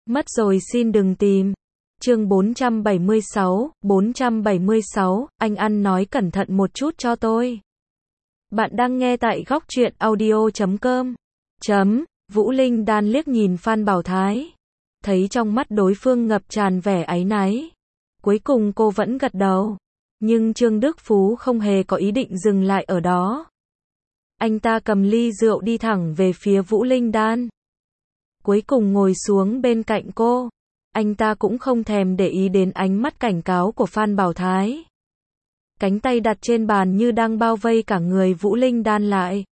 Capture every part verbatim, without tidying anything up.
Mất rồi xin đừng tìm. Chương bốn trăm bảy mươi sáu, bốn trăm bảy mươi sáu, anh ăn nói cẩn thận một chút cho tôi. Bạn đang nghe tại góc truyện audio chấm com. Chấm, Vũ Linh Đan liếc nhìn Phan Bảo Thái. Thấy trong mắt đối phương ngập tràn vẻ áy náy. Cuối cùng cô vẫn gật đầu. Nhưng Trương Đức Phú không hề có ý định dừng lại ở đó. Anh ta cầm ly rượu đi thẳng về phía Vũ Linh Đan. Cuối cùng ngồi xuống bên cạnh cô. Anh ta cũng không thèm để ý đến ánh mắt cảnh cáo của Phan Bảo Thái. Cánh tay đặt trên bàn như đang bao vây cả người Vũ Linh Đan lại.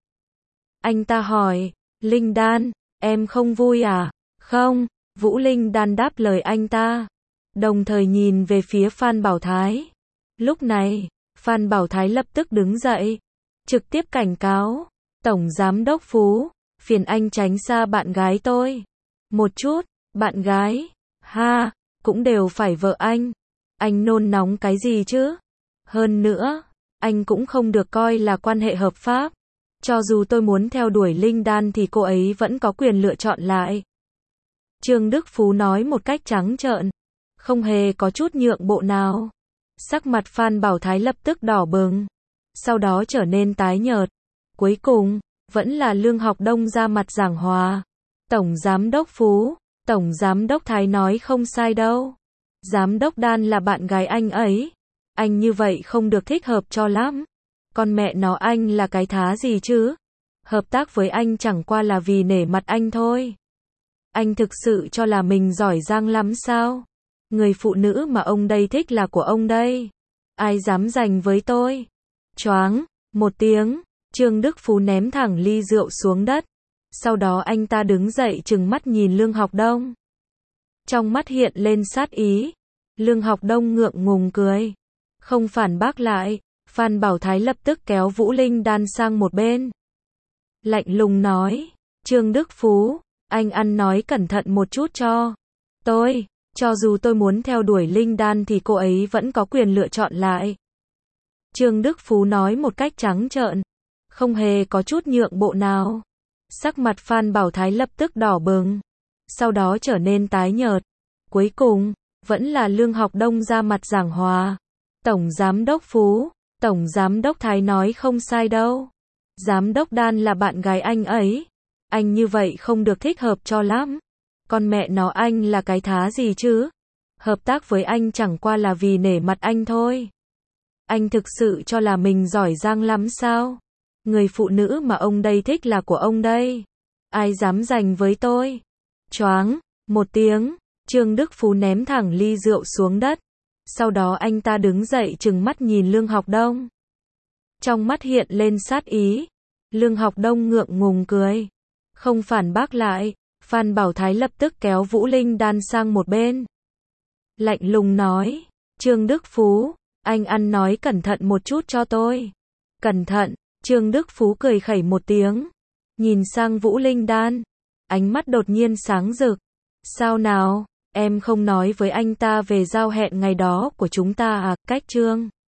Anh ta hỏi, Linh Đan, em không vui à? Không, Vũ Linh Đan đáp lời anh ta. Đồng thời nhìn về phía Phan Bảo Thái. Lúc này, Phan Bảo Thái lập tức đứng dậy. Trực tiếp cảnh cáo, Tổng Giám Đốc Phú, phiền anh tránh xa bạn gái tôi. Một chút, bạn gái, ha, cũng đều phải vợ anh. Anh nôn nóng cái gì chứ? Hơn nữa, anh cũng không được coi là quan hệ hợp pháp. Cho dù tôi muốn theo đuổi Linh Đan thì cô ấy vẫn có quyền lựa chọn lại. Trương Đức Phú nói một cách trắng trợn, không hề có chút nhượng bộ nào. Sắc mặt Phan Bảo Thái lập tức đỏ bừng, sau đó trở nên tái nhợt. Cuối cùng, vẫn là Lương Học Đông ra mặt giảng hòa. Tổng Giám Đốc Phú, Tổng Giám Đốc Thái nói không sai đâu. Giám Đốc Đan là bạn gái anh ấy. Anh như vậy không được thích hợp cho lắm. Con mẹ nó anh là cái thá gì chứ? Hợp tác với anh chẳng qua là vì nể mặt anh thôi. Anh thực sự cho là mình giỏi giang lắm sao? Người phụ nữ mà ông đây thích là của ông đây. Ai dám giành với tôi? Choáng, một tiếng, Trương Đức Phú ném thẳng ly rượu xuống đất. Sau đó anh ta đứng dậy trừng mắt nhìn Lương Học Đông. Trong mắt hiện lên sát ý. Lương Học Đông ngượng ngùng cười. Không phản bác lại, Phan Bảo Thái lập tức kéo Vũ Linh Đan sang một bên. Lạnh lùng nói, Trương Đức Phú, anh ăn nói cẩn thận một chút cho tôi. Cho dù tôi muốn theo đuổi Linh Đan thì cô ấy vẫn có quyền lựa chọn lại. Trương Đức Phú nói một cách trắng trợn, không hề có chút nhượng bộ nào. Sắc mặt Phan Bảo Thái lập tức đỏ bừng, sau đó trở nên tái nhợt. Cuối cùng, vẫn là Lương Học Đông ra mặt giảng hòa. Tổng Giám Đốc Phú, Tổng Giám Đốc Thái nói không sai đâu. Giám Đốc Đan là bạn gái anh ấy. Anh như vậy không được thích hợp cho lắm. Con mẹ nó anh là cái thá gì chứ? Hợp tác với anh chẳng qua là vì nể mặt anh thôi. Anh thực sự cho là mình giỏi giang lắm sao? Người phụ nữ mà ông đây thích là của ông đây. Ai dám giành với tôi? Choáng, một tiếng, Trương Đức Phú ném thẳng ly rượu xuống đất. Sau đó anh ta đứng dậy trừng mắt nhìn Lương Học Đông. Trong mắt hiện lên sát ý. Lương Học Đông ngượng ngùng cười. Không phản bác lại, Phan Bảo Thái lập tức kéo Vũ Linh Đan sang một bên. Lạnh lùng nói, Trương Đức Phú, anh ăn nói cẩn thận một chút cho tôi. Cẩn thận, Trương Đức Phú cười khẩy một tiếng. Nhìn sang Vũ Linh Đan, ánh mắt đột nhiên sáng rực. Sao nào, em không nói với anh ta về giao hẹn ngày đó của chúng ta à? Cách Trương